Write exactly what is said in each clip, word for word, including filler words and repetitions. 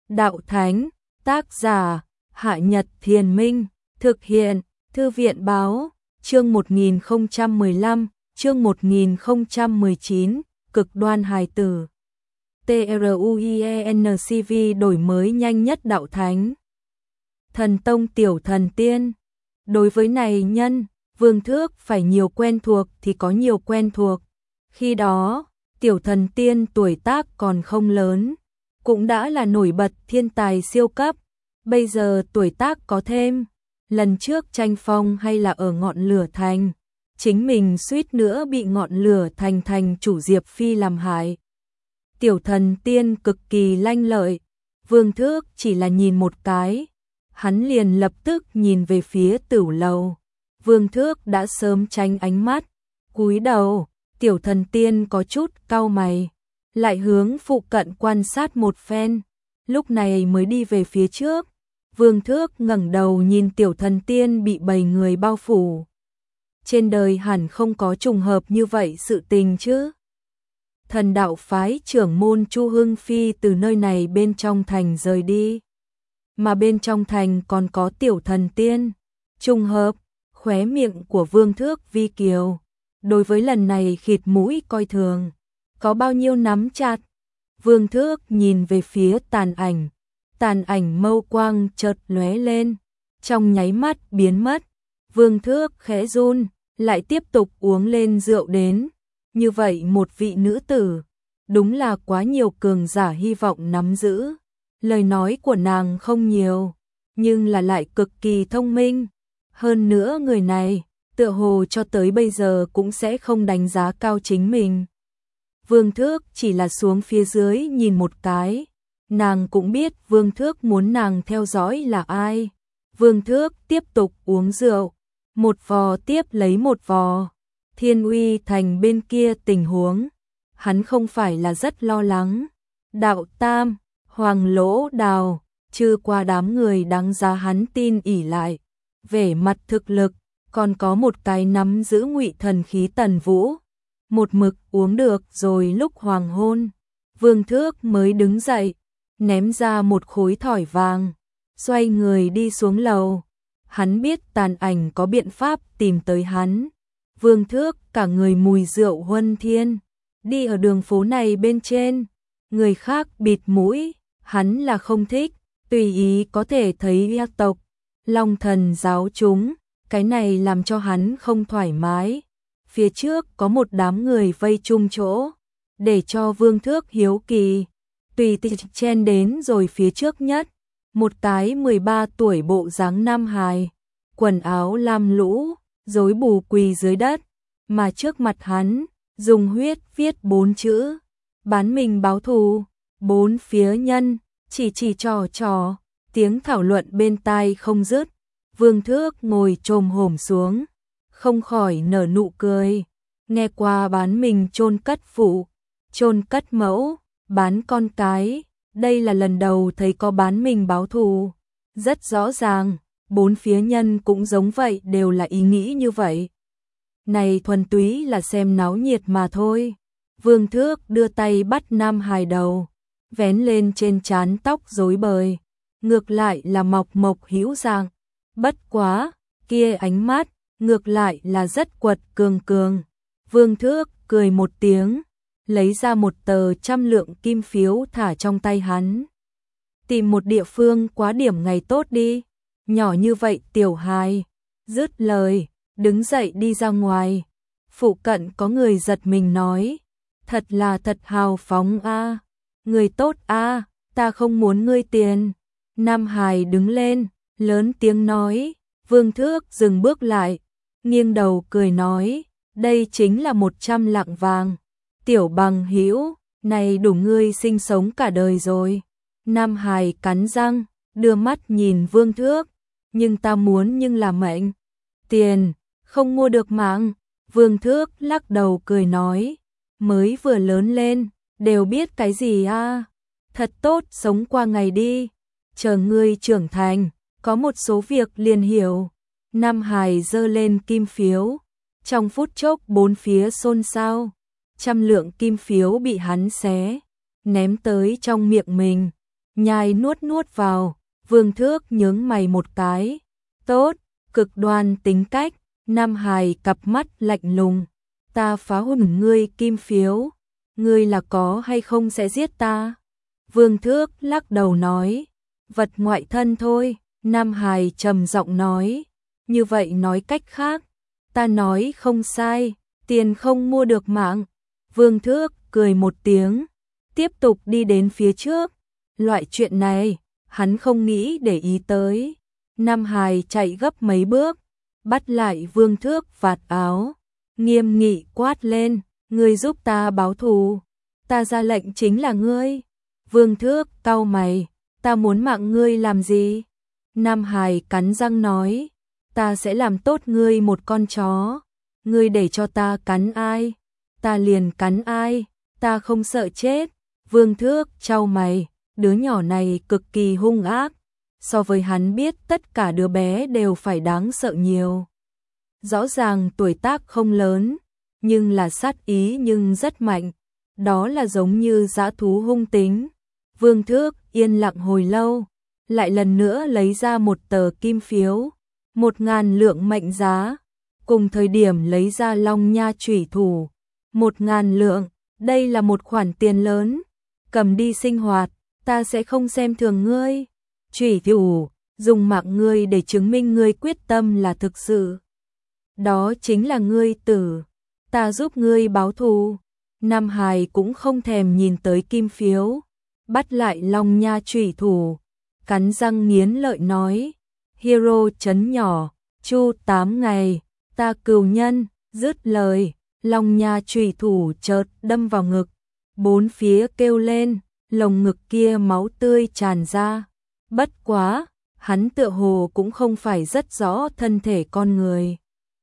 Đạo Thánh, tác giả, Hạ Nhật Thiền Minh, thực hiện, Thư viện Báo, chương một nghìn không trăm mười lăm, chương một nghìn không trăm mười chín, cực đoan hài tử. TRUIENCV đổi mới nhanh nhất Đạo Thánh. Thần Tông Tiểu Thần Tiên. Đối với này nhân, Vương Thước phải nhiều quen thuộc thì có nhiều quen thuộc. Khi đó, Tiểu Thần Tiên tuổi tác còn không lớn, cũng đã là nổi bật thiên tài siêu cấp. Bây giờ tuổi tác có thêm, lần trước tranh phong hay là ở ngọn lửa thành, chính mình suýt nữa bị ngọn lửa thành thành chủ Diệp Phi làm hại. Tiểu Thần Tiên cực kỳ lanh lợi, Vương Thước chỉ là nhìn một cái, hắn liền lập tức nhìn về phía Tửu Lầu. Vương Thước đã sớm tránh ánh mắt, cúi đầu. Tiểu Thần Tiên có chút cau mày, lại hướng phụ cận quan sát một phen, lúc này mới đi về phía trước. Vương Thước ngẩng đầu nhìn Tiểu Thần Tiên bị bầy người bao phủ. Trên đời hẳn không có trùng hợp như vậy sự tình chứ. Thần đạo phái trưởng môn Chu Hưng Phi từ nơi này bên trong thành rời đi, mà bên trong thành còn có Tiểu Thần Tiên. Trùng hợp, khóe miệng của Vương Thước vi kiều. Đối với lần này khịt mũi coi thường, có bao nhiêu nắm chặt. Vương Thước nhìn về phía tàn ảnh, tàn ảnh mâu quang chợt lóe lên, trong nháy mắt biến mất. Vương Thước khẽ run, lại tiếp tục uống lên rượu đến. Như vậy một vị nữ tử, đúng là quá nhiều cường giả hy vọng nắm giữ. Lời nói của nàng không nhiều, nhưng là lại cực kỳ thông minh. Hơn nữa người này, tựa hồ cho tới bây giờ cũng sẽ không đánh giá cao chính mình. Vương Thước chỉ là xuống phía dưới nhìn một cái, nàng cũng biết Vương Thước muốn nàng theo dõi là ai. Vương Thước tiếp tục uống rượu, một vò tiếp lấy một vò. Thiên Uy Thành bên kia tình huống, hắn không phải là rất lo lắng. Đạo Tam, Hoàng Lỗ Đào, trừ qua đám người đáng giá hắn tin ỉ lại, vẻ mặt thực lực, còn có một cái nắm giữ ngụy thần khí Tần Vũ. Một mực uống được rồi lúc hoàng hôn, Vương Thước mới đứng dậy, ném ra một khối thỏi vàng, xoay người đi xuống lầu. Hắn biết tàn ảnh có biện pháp tìm tới hắn. Vương Thước cả người mùi rượu huân thiên, đi ở đường phố này bên trên, người khác bịt mũi, hắn là không thích, tùy ý có thể thấy gia tộc, Long Thần giáo chúng. Cái này làm cho hắn không thoải mái. Phía trước có một đám người vây chung chỗ, để cho Vương Thước hiếu kỳ. Tùy tiện chen đến rồi phía trước nhất, một cái mười ba tuổi bộ dáng nam hài, quần áo lam lũ, rối bù quỳ dưới đất, mà trước mặt hắn, dùng huyết viết bốn chữ, bán mình báo thù. Bốn phía nhân, chỉ chỉ trò trò, tiếng thảo luận bên tai không dứt. Vương Thước ngồi chồm hổm xuống, không khỏi nở nụ cười. Nghe qua bán mình chôn cất phụ, chôn cất mẫu, bán con cái, đây là lần đầu thấy có bán mình báo thù. Rất rõ ràng, bốn phía nhân cũng giống vậy, đều là ý nghĩ như vậy. Này thuần túy là xem náo nhiệt mà thôi. Vương Thước đưa tay bắt nam hài đầu, vén lên trên trán tóc rối bời, ngược lại là mọc mộc hữu dạng. Bất quá, kia ánh mắt, ngược lại là rất quật cường cường. Vương Thước cười một tiếng, lấy ra một tờ trăm lượng kim phiếu thả trong tay hắn. Tìm một địa phương quá điểm ngày tốt đi, nhỏ như vậy tiểu hài. Dứt lời, đứng dậy đi ra ngoài. Phụ cận có người giật mình nói, thật là thật hào phóng a, người tốt a, ta không muốn ngươi tiền. Nam hài đứng lên, lớn tiếng nói. Vương Thước dừng bước lại, nghiêng đầu cười nói, đây chính là một trăm lạng vàng. Tiểu bằng hữu, này đủ ngươi sinh sống cả đời rồi. Nam hài cắn răng, đưa mắt nhìn Vương Thước, nhưng ta muốn nhưng là mệnh. Tiền, không mua được mạng. Vương Thước lắc đầu cười nói, mới vừa lớn lên, đều biết cái gì a? Thật tốt, sống qua ngày đi, chờ ngươi trưởng thành. Có một số việc liền hiểu. Nam hài giơ lên kim phiếu, trong phút chốc bốn phía xôn xao. Trăm lượng kim phiếu bị hắn xé, ném tới trong miệng mình. nhai nuốt nuốt vào. Vương Thước nhướng mày một cái. Tốt, cực đoan tính cách. Nam Hải cặp mắt lạnh lùng. Ta phá hủy ngươi kim phiếu. Ngươi là có hay không sẽ giết ta? Vương Thước lắc đầu nói. Vật ngoại thân thôi. Nam Hải trầm giọng nói. Như vậy nói cách khác. Ta nói không sai. Tiền không mua được mạng. Vương Thước cười một tiếng. Tiếp tục đi đến phía trước. Loại chuyện này, hắn không nghĩ để ý tới. Nam Hải chạy gấp mấy bước. Bắt lại Vương Thước vạt áo. Nghiêm nghị quát lên. Ngươi giúp ta báo thù. Ta ra lệnh chính là ngươi. Vương Thước cau mày. Ta muốn mạng ngươi làm gì? Nam Hải cắn răng nói. Ta sẽ làm tốt ngươi một con chó. Ngươi để cho ta cắn ai? Ta liền cắn ai? Ta không sợ chết. Vương Thước chau mày. Đứa nhỏ này cực kỳ hung ác. So với hắn biết tất cả đứa bé đều phải đáng sợ nhiều. Rõ ràng tuổi tác không lớn, nhưng là sát ý nhưng rất mạnh. Đó là giống như dã thú hung tính. Vương Thước yên lặng hồi lâu, lại lần nữa lấy ra một tờ kim phiếu, một ngàn lượng mệnh giá, cùng thời điểm lấy ra Long Nha chủy thủ, một ngàn lượng, đây là một khoản tiền lớn, cầm đi sinh hoạt, ta sẽ không xem thường ngươi. Chủy thủ, dùng mạng ngươi để chứng minh ngươi quyết tâm là thực sự. Đó chính là ngươi tử, ta giúp ngươi báo thù. Nam Hải cũng không thèm nhìn tới kim phiếu, bắt lại Long Nha chủy thủ, cắn răng nghiến lợi nói, hero chấn nhỏ, chu tám ngày, ta cừu nhân, dứt lời, Long Nha chủy thủ chợt đâm vào ngực, bốn phía kêu lên, lồng ngực kia máu tươi tràn ra, bất quá, hắn tựa hồ cũng không phải rất rõ thân thể con người.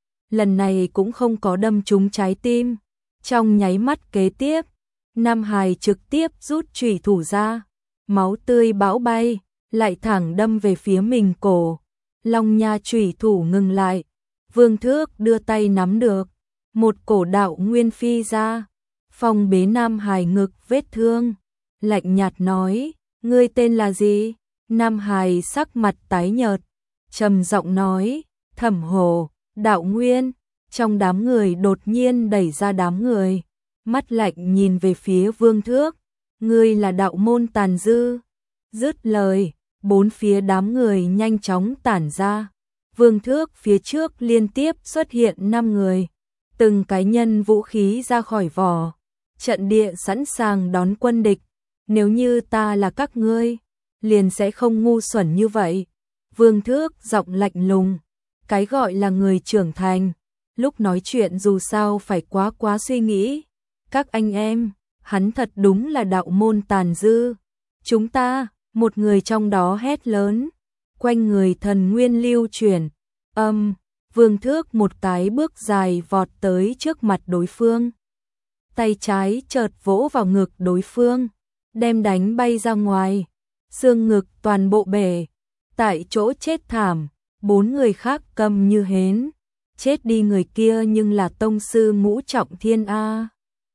Lần này cũng không có đâm trúng trái tim. Trong nháy mắt kế tiếp, Nam Hải trực tiếp rút chủy thủ ra, máu tươi bão bay, lại thẳng đâm về phía mình cổ. Long Nha chủy thủ ngừng lại, Vương Thước đưa tay nắm được, một cổ đạo nguyên phi ra, phong bế Nam Hải ngực vết thương, lạnh nhạt nói, ngươi tên là gì? Nam Hải sắc mặt tái nhợt, trầm giọng nói, Thẩm Hổ, đạo nguyên. Trong đám người đột nhiên đẩy ra đám người, mắt lạnh nhìn về phía Vương Thước, ngươi là đạo môn tàn dư. Dứt lời, bốn phía đám người nhanh chóng tản ra, Vương Thước phía trước liên tiếp xuất hiện năm người, từng cái nhân vũ khí ra khỏi vỏ, trận địa sẵn sàng đón quân địch, nếu như ta là các ngươi, liền sẽ không ngu xuẩn như vậy. Vương Thước giọng lạnh lùng, cái gọi là người trưởng thành, lúc nói chuyện dù sao phải quá quá suy nghĩ. Các anh em, hắn thật đúng là đạo môn tàn dư. Chúng ta, một người trong đó hét lớn, quanh người thần nguyên lưu chuyển. Âm, Vương Thước một cái bước dài vọt tới trước mặt đối phương. Tay trái chợt vỗ vào ngực đối phương, đem đánh bay ra ngoài. Xương ngực toàn bộ bể, tại chỗ chết thảm, bốn người khác câm như hến. Chết đi người kia nhưng là tông sư ngũ trọng thiên A.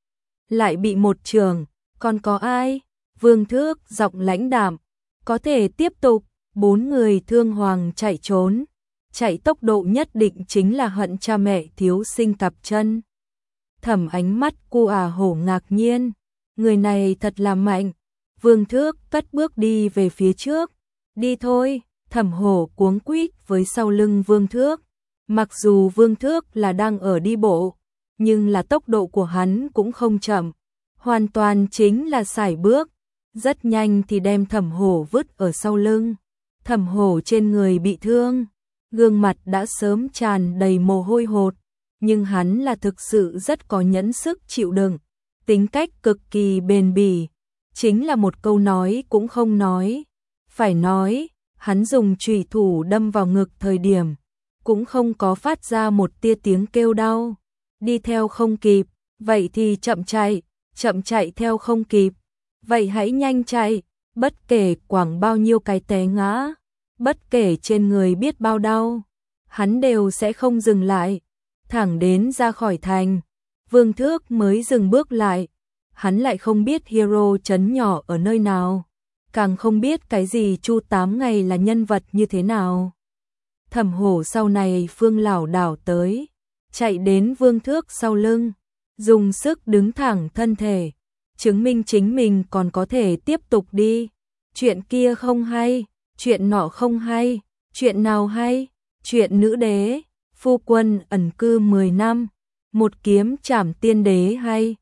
Lại bị một trường, còn có ai? Vương Thước giọng lãnh đạm, có thể tiếp tục, bốn người thương hoàng chạy trốn. Chạy tốc độ nhất định chính là hận cha mẹ thiếu sinh cặp chân. Thẩm Ánh mắt cu à hổ ngạc nhiên, người này thật là mạnh. Vương Thước cất bước đi về phía trước, đi thôi. Thẩm Hổ cuống quýt với sau lưng Vương Thước. Mặc dù Vương Thước là đang ở đi bộ, nhưng là tốc độ của hắn cũng không chậm, hoàn toàn chính là sải bước, rất nhanh thì đem Thẩm Hổ vứt ở sau lưng. Thẩm Hổ trên người bị thương, gương mặt đã sớm tràn đầy mồ hôi hột, nhưng hắn là thực sự rất có nhẫn sức chịu đựng, tính cách cực kỳ bền bỉ, chính là một câu nói cũng không nói. Phải nói, hắn dùng chủy thủ đâm vào ngực thời điểm, cũng không có phát ra một tia tiếng kêu đau. Đi theo không kịp, vậy thì chậm chạy, chậm chạy theo không kịp, vậy hãy nhanh chạy, bất kể quảng bao nhiêu cái té ngã, bất kể trên người biết bao đau, hắn đều sẽ không dừng lại, thẳng đến ra khỏi thành. Vương Thước mới dừng bước lại, hắn lại không biết hero trấn nhỏ ở nơi nào, càng không biết cái gì Chu Tám Ngày là nhân vật như thế nào. Thẩm Hổ sau này phương lảo đảo tới, chạy đến Vương Thước sau lưng, dùng sức đứng thẳng thân thể, chứng minh chính mình còn có thể tiếp tục đi. Chuyện kia không hay, chuyện nọ không hay, chuyện nào hay? Chuyện nữ đế, phu quân ẩn cư mười năm, một kiếm trảm tiên đế hay,